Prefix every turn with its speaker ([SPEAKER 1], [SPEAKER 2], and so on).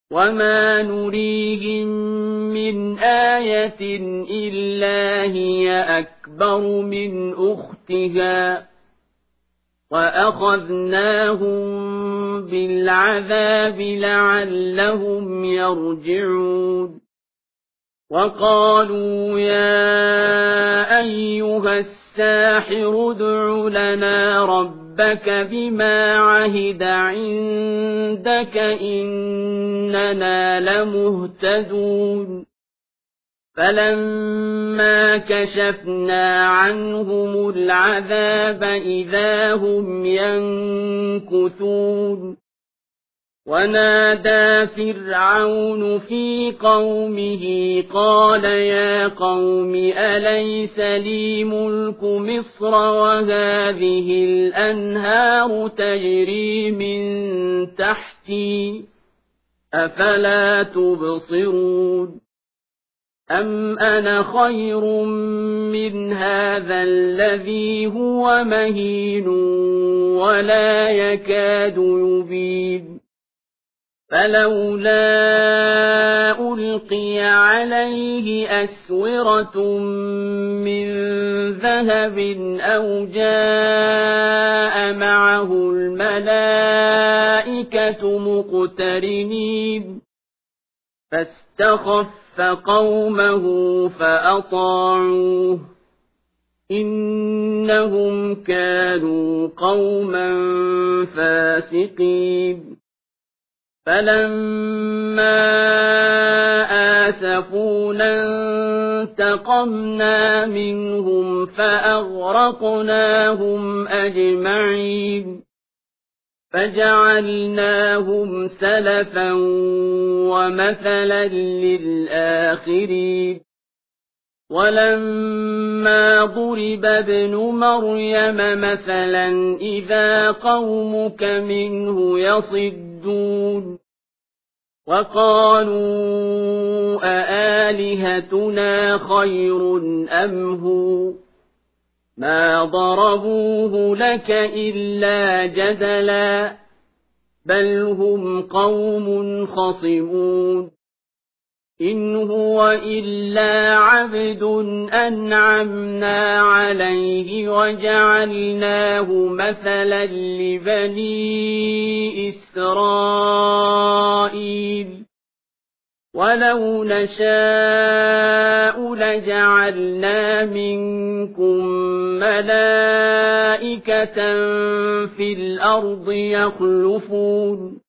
[SPEAKER 1] وما نريهم من آية إلا هي أكبر من أختها وأخذناهم بالعذاب لعلهم يرجعون وقالوا يا أيها الساحر ادع لنا ربك بما عهد عندك إننا لمهتدون فلما كشفنا عنهم العذاب إذا هم ينكثون ونادى فرعون في قومه قال يا قوم أليس لي ملك مصر وهذه الأنهار تجري من تحتي أفلا تبصرون أم أنا خير من هذا الذي هو مهين ولا يكاد يبين فلولا ألقي عليه أسورة من ذهب أو جاء معه الملائكة مقترنين فاستخف قومه فأطاعوه إنهم كانوا قوما فاسقين فلما آسفونا انتقمنا منهم فأغرقناهم أجمعين فجعلناهم سلفا ومثلا للآخرين ولما ضرب ابن مريم مثلا إذا قومك منه يصدون وقالوا أآلهتنا خير أم هو ما ضربوه لك إلا جدلا بل هم قوم خصمون إن هو إلا عبد أنعمنا عليه وجعلناه مثلا لبني إسرائيل ولو نشاء لجعلنا منكم ملائكة في الأرض يخلفون